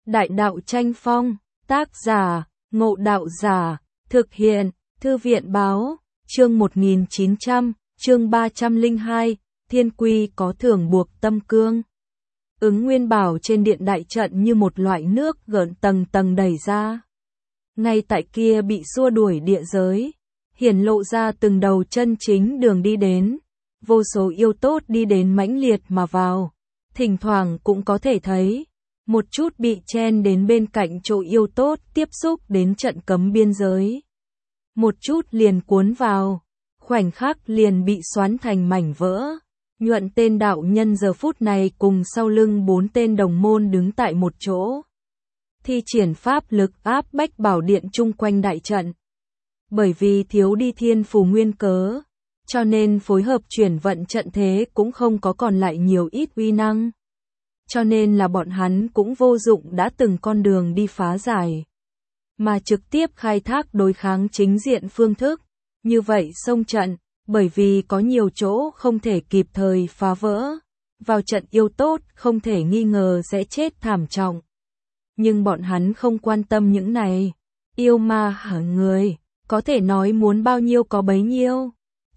Đại đạo tranh phong, tác giả, Ngộ Đạo Giả, thực hiện, Thư viện báo, chương 1900, chương 302, Thiên Quy có thưởng buộc tâm cương. Ứng Nguyên Bảo trên điện đại trận như một loại nước gợn tầng tầng đẩy ra. Ngay tại kia bị xua đuổi địa giới, hiển lộ ra từng đầu chân chính đường đi đến. Vô số yêu tốt đi đến mãnh liệt mà vào, thỉnh thoảng cũng có thể thấy một chút bị chen đến bên cạnh chỗ yêu tốt tiếp xúc đến trận cấm biên giới. Một chút liền cuốn vào, khoảnh khắc liền bị xoắn thành mảnh vỡ. Nhuận tên đạo nhân giờ phút này cùng sau lưng 4 tên đồng môn đứng tại một chỗ. Thi triển pháp lực áp bách bảo điện chung quanh đại trận. Bởi vì thiếu đi thiên phù nguyên cớ, cho nên phối hợp chuyển vận trận thế cũng không có còn lại nhiều ít uy năng. Cho nên là bọn hắn cũng vô dụng đã từng con đường đi phá giải, mà trực tiếp khai thác đối kháng chính diện phương thức. Như vậy xông trận, bởi vì có nhiều chỗ không thể kịp thời phá vỡ, vào trận yêu tốt không thể nghi ngờ sẽ chết thảm trọng. Nhưng bọn hắn không quan tâm những này. Yêu ma hả người, có thể nói muốn bao nhiêu có bấy nhiêu.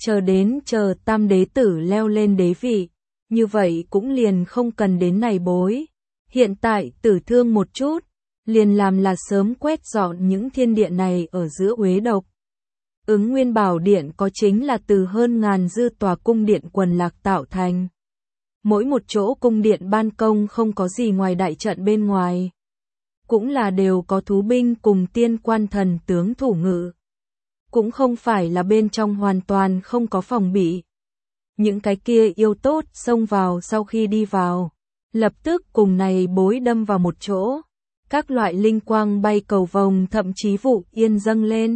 Chờ tam đế tử leo lên đế vị, như vậy cũng liền không cần đến này bối. Hiện tại tử thương một chút, liền làm là sớm quét dọn những thiên địa này ở giữa uế độc. Ứng Nguyên Bảo Điện có chính là từ hơn ngàn dư tòa cung điện quần lạc tạo thành. Mỗi một chỗ cung điện ban công không có gì ngoài đại trận bên ngoài. Cũng là đều có thú binh cùng tiên quan thần tướng thủ ngự. Cũng không phải là bên trong hoàn toàn không có phòng bị. Những cái kia yêu tốt xông vào sau khi đi vào, lập tức cùng này bối đâm vào một chỗ. Các loại linh quang bay cầu vồng thậm chí vụ yên dâng lên.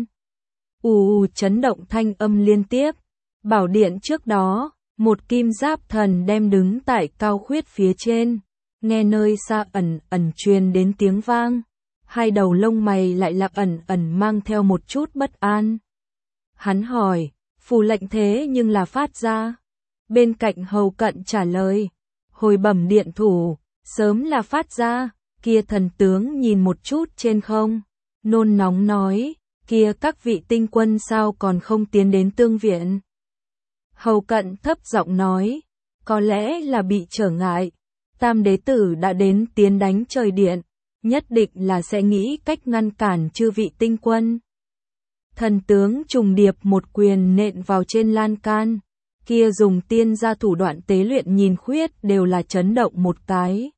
Chấn động thanh âm liên tiếp. Bảo điện trước đó, một kim giáp thần đem đứng tại cao khuyết phía trên. Nghe nơi xa ẩn truyền đến tiếng vang. Hai đầu lông mày lại là ẩn mang theo một chút bất an. Hắn hỏi, phù lệnh thế nhưng là phát ra. Bên cạnh hầu cận trả lời, hồi bẩm điện thủ, sớm là phát ra. Kia thần tướng nhìn một chút trên không, nôn nóng nói, kia các vị tinh quân sao còn không tiến đến tương viện. Hầu cận thấp giọng nói, có lẽ là bị trở ngại, tam đế tử đã đến tiến đánh trời điện, nhất định là sẽ nghĩ cách ngăn cản chư vị tinh quân. Thần tướng trùng điệp một quyền nện vào trên lan can, kia dùng tiên gia thủ đoạn tế luyện nhìn khuyết đều là chấn động một cái.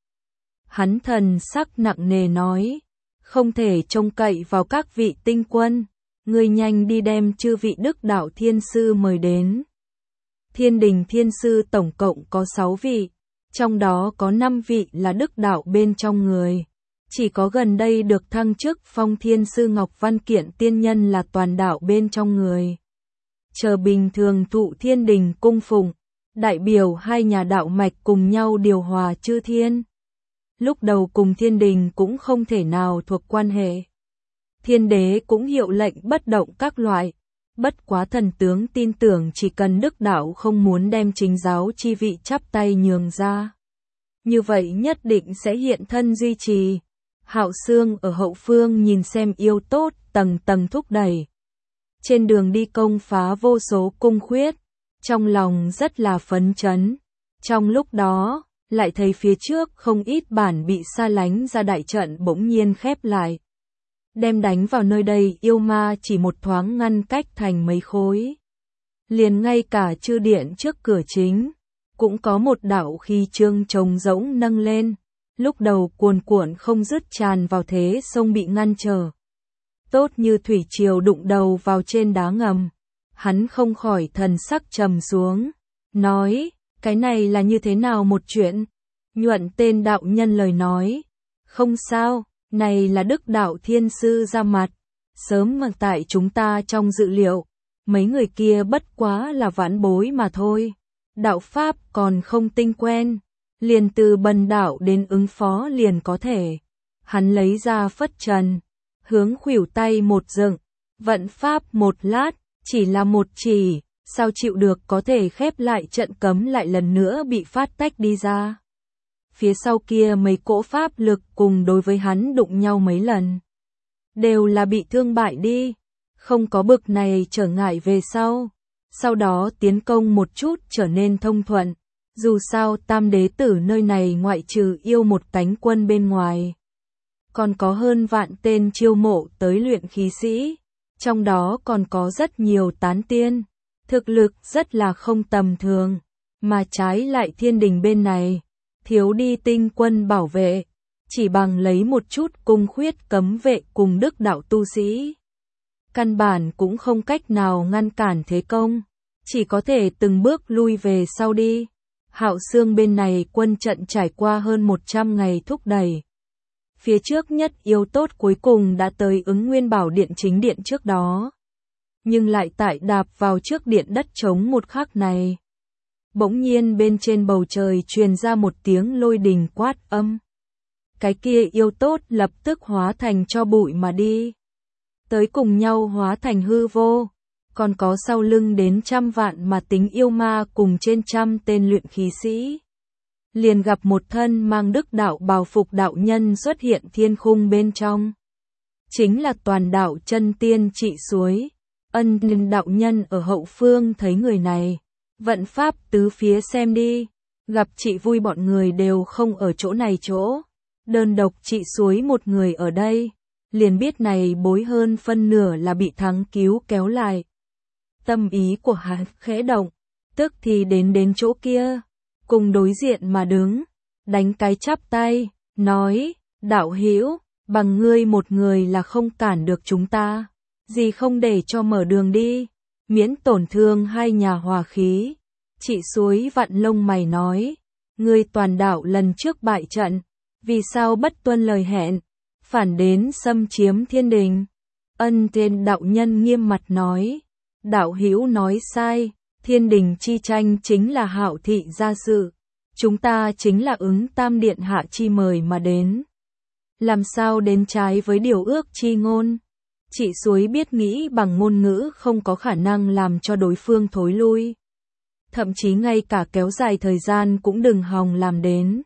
Hắn thần sắc nặng nề nói, không thể trông cậy vào các vị tinh quân, ngươi nhanh đi đem chư vị đức đạo thiên sư mời đến. Thiên đình thiên sư tổng cộng có 6 vị, trong đó có 5 vị là đức đạo bên trong người. Chỉ có gần đây được thăng chức phong thiên sư Ngọc Văn Kiện tiên nhân là toàn đạo bên trong người. Chờ bình thường thụ thiên đình cung phụng, đại biểu hai nhà đạo mạch cùng nhau điều hòa chư thiên. Lúc đầu cùng thiên đình cũng không thể nào thuộc quan hệ. Thiên đế cũng hiệu lệnh bất động các loại. Bất quá thần tướng tin tưởng chỉ cần đức đạo không muốn đem chính giáo chi vị chắp tay nhường ra. Như vậy nhất định sẽ hiện thân duy trì. Hạo Xương ở hậu phương nhìn xem yêu tốt tầng tầng thúc đẩy. Trên đường đi công phá vô số cung khuyết. Trong lòng rất là phấn chấn. Trong lúc đó, lại thấy phía trước không ít bản bị xa lánh ra đại trận bỗng nhiên khép lại. Đem đánh vào nơi đây yêu ma chỉ một thoáng ngăn cách thành mấy khối. Liền ngay cả chư điện trước cửa chính, cũng có một đạo khí trương trống rỗng nâng lên. Lúc đầu cuồn cuộn không dứt tràn vào thế sông bị ngăn trở. Tốt như thủy triều đụng đầu vào trên đá ngầm. Hắn không khỏi thần sắc trầm xuống. Nói, cái này là như thế nào một chuyện? Nhuận tên đạo nhân lời nói. Không sao, này là đức đạo thiên sư ra mặt. Sớm mà tại chúng ta trong dự liệu. Mấy người kia bất quá là vãn bối mà thôi. Đạo pháp còn không tinh quen. Liền từ bần đạo đến ứng phó liền có thể. Hắn lấy ra phất trần, hướng khuỷu tay một dựng, vận pháp một lát, chỉ là một chỉ, sao chịu được có thể khép lại trận cấm lại lần nữa bị phát tách đi ra. phía sau kia mấy cỗ pháp lực cùng đối với hắn đụng nhau mấy lần. Đều là bị thương bại đi, không có bực này trở ngại về sau đó tiến công một chút trở nên thông thuận. Dù sao Tam Đế Tử nơi này ngoại trừ yêu một cánh quân bên ngoài, còn có hơn vạn tên chiêu mộ tới luyện khí sĩ, trong đó còn có rất nhiều tán tiên, thực lực rất là không tầm thường, mà trái lại Thiên Đình bên này, thiếu đi tinh quân bảo vệ, chỉ bằng lấy một chút cung khuyết cấm vệ cùng đức đạo tu sĩ. Căn bản cũng không cách nào ngăn cản thế công, chỉ có thể từng bước lui về sau đi. Hạo Xương bên này quân trận trải qua hơn 100 ngày thúc đẩy. Phía trước nhất yêu tốt cuối cùng đã tới Ứng Nguyên Bảo Điện chính điện trước đó. Nhưng lại tại đạp vào trước điện đất trống một khắc này. Bỗng nhiên bên trên bầu trời truyền ra một tiếng lôi đình quát âm. Cái kia yêu tốt lập tức hóa thành cho bụi mà đi. Tới cùng nhau hóa thành hư vô. Còn có sau lưng đến trăm vạn mà tính yêu ma cùng trên trăm tên luyện khí sĩ. Liền gặp một thân mang đức đạo bào phục đạo nhân xuất hiện thiên khung bên trong. Chính là toàn đạo chân tiên Trị Suối. Ân đạo nhân ở hậu phương thấy người này. Vận pháp tứ phía xem đi. Gặp chị vui bọn người đều không ở chỗ này chỗ. Đơn độc Trị Suối một người ở đây. Liền biết này bối hơn phân nửa là bị thắng cứu kéo lại. Tâm ý của hắn khẽ động, tức thì đến chỗ kia, cùng đối diện mà đứng, đánh cái chắp tay, nói, đạo hữu, bằng ngươi một người là không cản được chúng ta, gì không để cho mở đường đi, miễn tổn thương hai nhà hòa khí. Trị Suối vặn lông mày nói, ngươi toàn đạo lần trước bại trận, vì sao bất tuân lời hẹn, phản đến xâm chiếm Thiên Đình. Ân tên đạo nhân nghiêm mặt nói, đạo hữu nói sai, Thiên Đình chi tranh chính là Hạo thị gia sự, chúng ta chính là ứng Tam Điện hạ chi mời mà đến. Làm sao đến trái với điều ước chi ngôn? Trị Suối biết nghĩ bằng ngôn ngữ không có khả năng làm cho đối phương thối lui. Thậm chí ngay cả kéo dài thời gian cũng đừng hòng làm đến.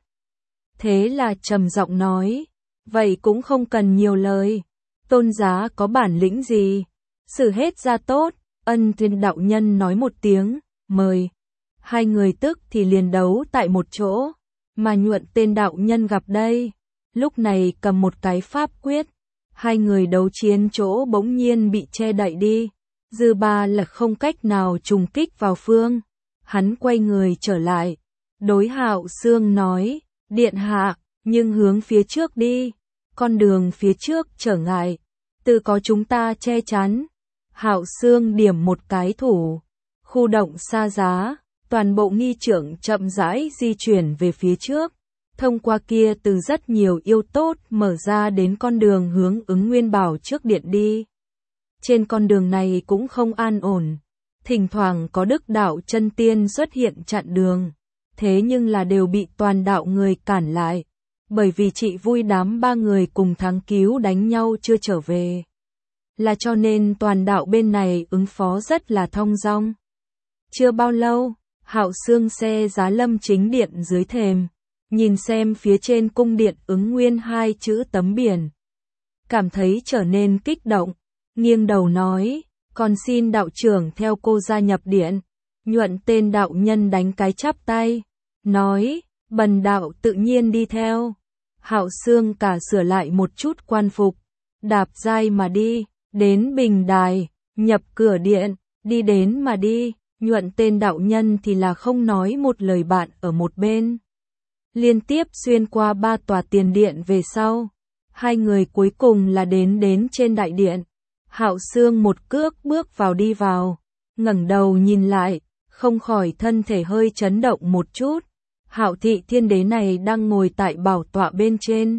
Thế là trầm giọng nói, vậy cũng không cần nhiều lời, tôn giá có bản lĩnh gì, xử hết ra tốt. Ân thiên đạo nhân nói một tiếng, mời. Hai người tức thì liền đấu tại một chỗ, mà Nhuận tên đạo nhân gặp đây. Lúc này cầm một cái pháp quyết, hai người đấu chiến chỗ bỗng nhiên bị che đậy đi. Dư ba là không cách nào trùng kích vào phương. Hắn quay người trở lại, đối Hạo Xương nói, điện hạ, nhưng hướng phía trước đi, con đường phía trước trở ngại, tự có chúng ta che chắn. Hạo Xương điểm một cái thủ, khu động xa giá, toàn bộ nghi trưởng chậm rãi di chuyển về phía trước, thông qua kia từ rất nhiều yêu tốt mở ra đến con đường hướng Ứng Nguyên Bảo trước điện đi. Trên con đường này cũng không an ổn, thỉnh thoảng có đức đạo chân tiên xuất hiện chặn đường, thế nhưng là đều bị toàn đạo người cản lại, bởi vì chị vui đám ba người cùng thắng cứu đánh nhau chưa trở về. Là cho nên toàn đạo bên này ứng phó rất là thong dong. Chưa bao lâu, Hạo Xương xe giá lâm chính điện dưới thềm, nhìn xem phía trên cung điện Ứng Nguyên hai chữ tấm biển. Cảm thấy trở nên kích động, nghiêng đầu nói, còn xin đạo trưởng theo cô gia nhập điện. Nhuận tên đạo nhân đánh cái chắp tay, nói, bần đạo tự nhiên đi theo. Hạo Xương cả sửa lại một chút quan phục, đạp dai mà đi. Đến bình đài, nhập cửa điện, đi đến mà đi, Nhuận tên đạo nhân thì là không nói một lời bạn ở một bên. Liên tiếp xuyên qua 3 tòa tiền điện về sau, hai người cuối cùng là đến trên đại điện. Hạo Xương một cước bước vào đi vào, ngẩng đầu nhìn lại, không khỏi thân thể hơi chấn động một chút. Hạo thị thiên đế này đang ngồi tại bảo tọa bên trên.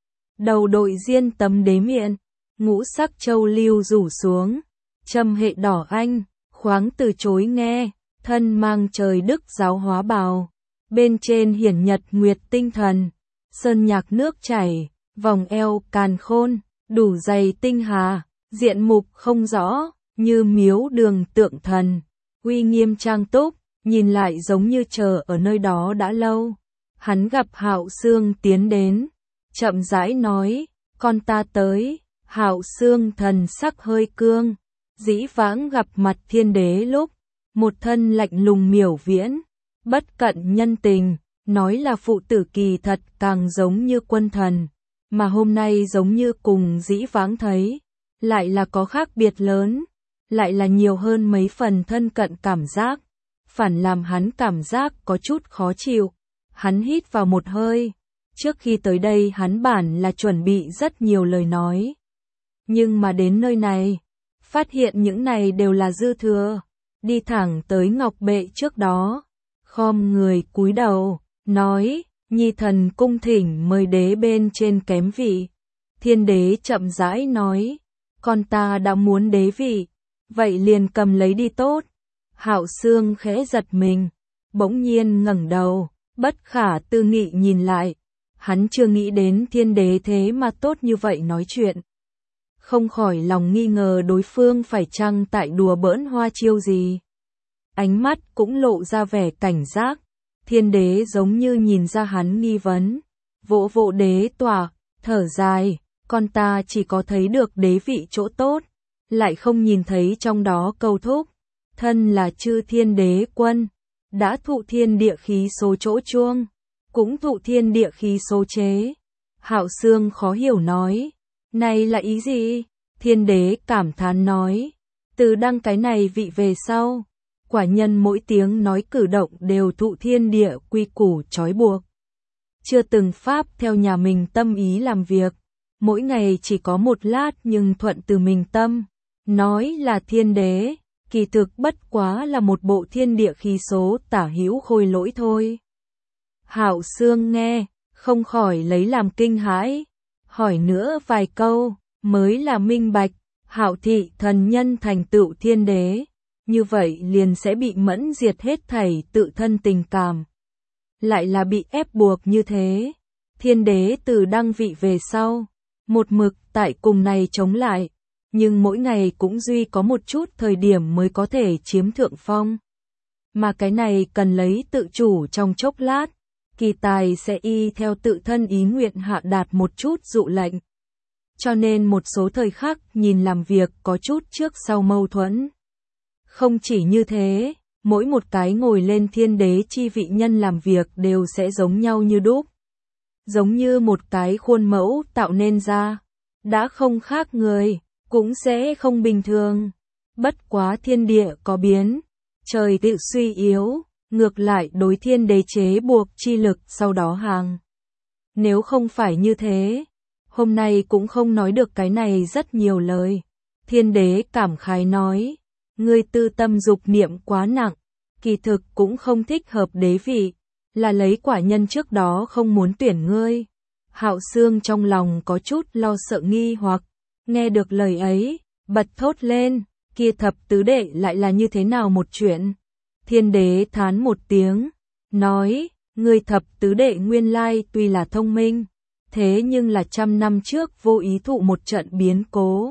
Đầu đội diên tấm đế miện. Ngũ sắc châu lưu rủ xuống, châm hệ đỏ anh, khoáng từ chối nghe, thân mang trời đức giáo hóa bào, bên trên hiển nhật nguyệt tinh thần, sơn nhạc nước chảy, vòng eo càn khôn, đủ dày tinh hà, diện mục không rõ, như miếu đường tượng thần, uy nghiêm trang túc, nhìn lại giống như chờ ở nơi đó đã lâu. Hắn gặp Hạo Xương tiến đến, chậm rãi nói, con ta tới. Hạo Xương thần sắc hơi cương, dĩ vãng gặp mặt Thiên Đế lúc, một thân lạnh lùng miểu viễn, bất cận nhân tình, nói là phụ tử kỳ thật càng giống như quân thần, mà hôm nay giống như cùng dĩ vãng thấy, lại là có khác biệt lớn, lại là nhiều hơn mấy phần thân cận cảm giác, phản làm hắn cảm giác có chút khó chịu. Hắn hít vào một hơi, trước khi tới đây hắn bản là chuẩn bị rất nhiều lời nói. Nhưng mà đến nơi này, phát hiện những này đều là dư thừa, đi thẳng tới Ngọc Bệ trước đó, khom người cúi đầu, nói, nhi thần cung thỉnh mời đế bên trên kém vị. Thiên Đế chậm rãi nói, con ta đã muốn đế vị, vậy liền cầm lấy đi tốt. Hạo Xương khẽ giật mình, bỗng nhiên ngẩng đầu, bất khả tư nghị nhìn lại, hắn chưa nghĩ đến Thiên Đế thế mà tốt như vậy nói chuyện. Không khỏi lòng nghi ngờ đối phương phải chăng tại đùa bỡn hoa chiêu gì. Ánh mắt cũng lộ ra vẻ cảnh giác, Thiên Đế giống như nhìn ra hắn nghi vấn, vỗ vỗ đế tòa, thở dài, con ta chỉ có thấy được đế vị chỗ tốt, lại không nhìn thấy trong đó câu thúc, thân là chư thiên đế quân, đã thụ thiên địa khí số chỗ chuông, cũng thụ thiên địa khí số chế. Hạo Xương khó hiểu nói, này là ý gì? Thiên Đế cảm thán nói, từ đăng cái này vị về sau, quả nhân mỗi tiếng nói cử động đều thụ thiên địa quy củ trói buộc. Chưa từng pháp theo nhà mình tâm ý làm việc, mỗi ngày chỉ có một lát nhưng thuận từ mình tâm, nói là Thiên Đế, kỳ thực bất quá là một bộ thiên địa khí số tả hữu khôi lỗi thôi. Hạo Xương nghe, không khỏi lấy làm kinh hãi, hỏi nữa vài câu, mới là minh bạch, Hạo thị thần nhân thành tựu Thiên Đế, như vậy liền sẽ bị mẫn diệt hết thảy tự thân tình cảm. Lại là bị ép buộc như thế. Thiên Đế từ đăng vị về sau, một mực tại cùng này chống lại, nhưng mỗi ngày cũng duy có một chút thời điểm mới có thể chiếm thượng phong. Mà cái này cần lấy tự chủ trong chốc lát, kỳ tài sẽ y theo tự thân ý nguyện hạ đạt một chút dụ lệnh. Cho nên một số thời khắc nhìn làm việc có chút trước sau mâu thuẫn. Không chỉ như thế, mỗi một cái ngồi lên Thiên Đế chi vị nhân làm việc đều sẽ giống nhau như đúc. Giống như một cái khuôn mẫu tạo nên ra, đã không khác người, cũng sẽ không bình thường. Bất quá thiên địa có biến, trời tự suy yếu, ngược lại đối Thiên Đế chế buộc chi lực sau đó hàng. Nếu không phải như thế, hôm nay cũng không nói được cái này rất nhiều lời. Thiên Đế cảm khái nói, ngươi tư tâm dục niệm quá nặng, kỳ thực cũng không thích hợp đế vị, là lấy quả nhân trước đó không muốn tuyển ngươi. Hạo Xương trong lòng có chút lo sợ nghi hoặc, nghe được lời ấy, bật thốt lên, kia thập tứ đệ lại là như thế nào một chuyện. Thiên Đế thán một tiếng, nói, ngươi thập tứ đệ nguyên lai tuy là thông minh, thế nhưng là 100 năm trước vô ý thụ một trận biến cố.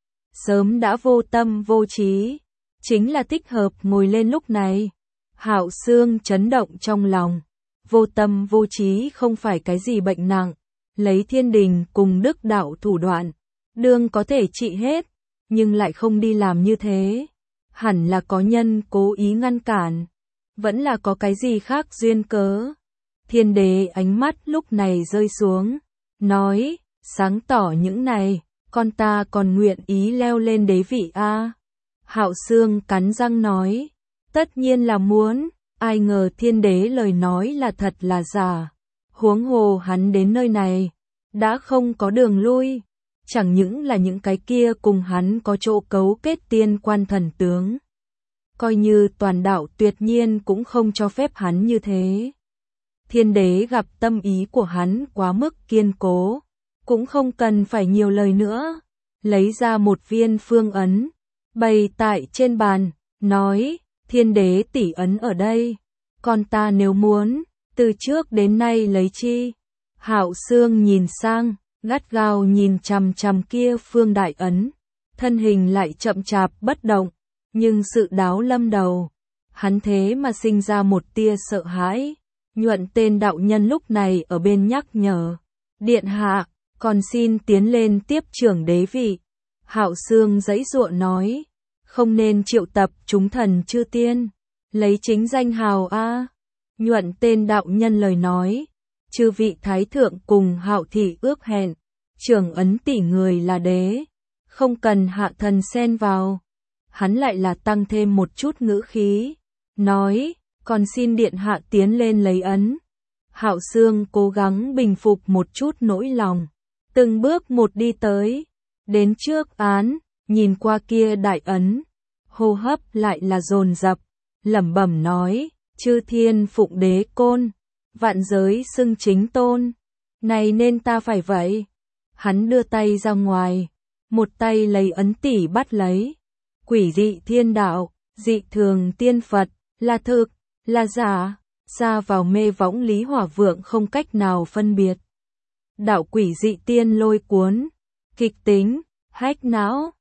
Sớm đã vô tâm vô trí, chính là thích hợp ngồi lên lúc này. Hạo Xương chấn động trong lòng, vô tâm vô trí không phải cái gì bệnh nặng, lấy thiên đình cùng đức đạo thủ đoạn, đương có thể trị hết, nhưng lại không đi làm như thế. Hẳn là có nhân cố ý ngăn cản, vẫn là có cái gì khác duyên cớ. Thiên Đế ánh mắt lúc này rơi xuống, nói, sáng tỏ những này, con ta còn nguyện ý leo lên đế vị a. Hạo Xương cắn răng nói, tất nhiên là muốn, ai ngờ Thiên Đế lời nói là thật là giả. Huống hồ hắn đến nơi này, đã không có đường lui, chẳng những là những cái kia cùng hắn có chỗ cấu kết tiên quan thần tướng. Coi như toàn đạo tuyệt nhiên cũng không cho phép hắn như thế. Thiên Đế gặp tâm ý của hắn quá mức kiên cố, cũng không cần phải nhiều lời nữa, lấy ra một viên phương ấn, bày tại trên bàn, nói, Thiên Đế tỷ ấn ở đây, con ta nếu muốn, từ trước đến nay lấy chi. Hạo Xương nhìn sang, gắt gao nhìn chằm chằm kia phương đại ấn, thân hình lại chậm chạp bất động, nhưng sự đáo lâm đầu, hắn thế mà sinh ra một tia sợ hãi, Nhuận tên đạo nhân lúc này ở bên nhắc nhở. Điện hạ, còn xin tiến lên tiếp trưởng đế vị. Hạo Xương giãy giụa nói. Không nên triệu tập chúng thần chư tiên. Lấy chính danh hào a. Nhuận tên đạo nhân lời nói. Chư vị thái thượng cùng Hạo thị ước hẹn. Trưởng ấn tỷ người là đế. Không cần hạ thần xen vào. Hắn lại là tăng thêm một chút ngữ khí. Nói, còn xin điện hạ tiến lên lấy ấn. Hạo Xương cố gắng bình phục một chút nỗi lòng. Từng bước một đi tới. Đến trước án, nhìn qua kia đại ấn. Hô hấp lại là dồn dập, lẩm bẩm nói, chư thiên phụng đế côn, vạn giới xưng chính tôn. Này nên ta phải vậy. Hắn đưa tay ra ngoài, một tay lấy ấn tỷ bắt lấy. Quỷ dị thiên đạo, dị thường tiên Phật, là thực, là giả, xa vào mê võng Lý Hỏa Vượng không cách nào phân biệt. Đạo quỷ dị tiên lôi cuốn, kịch tính, hách não,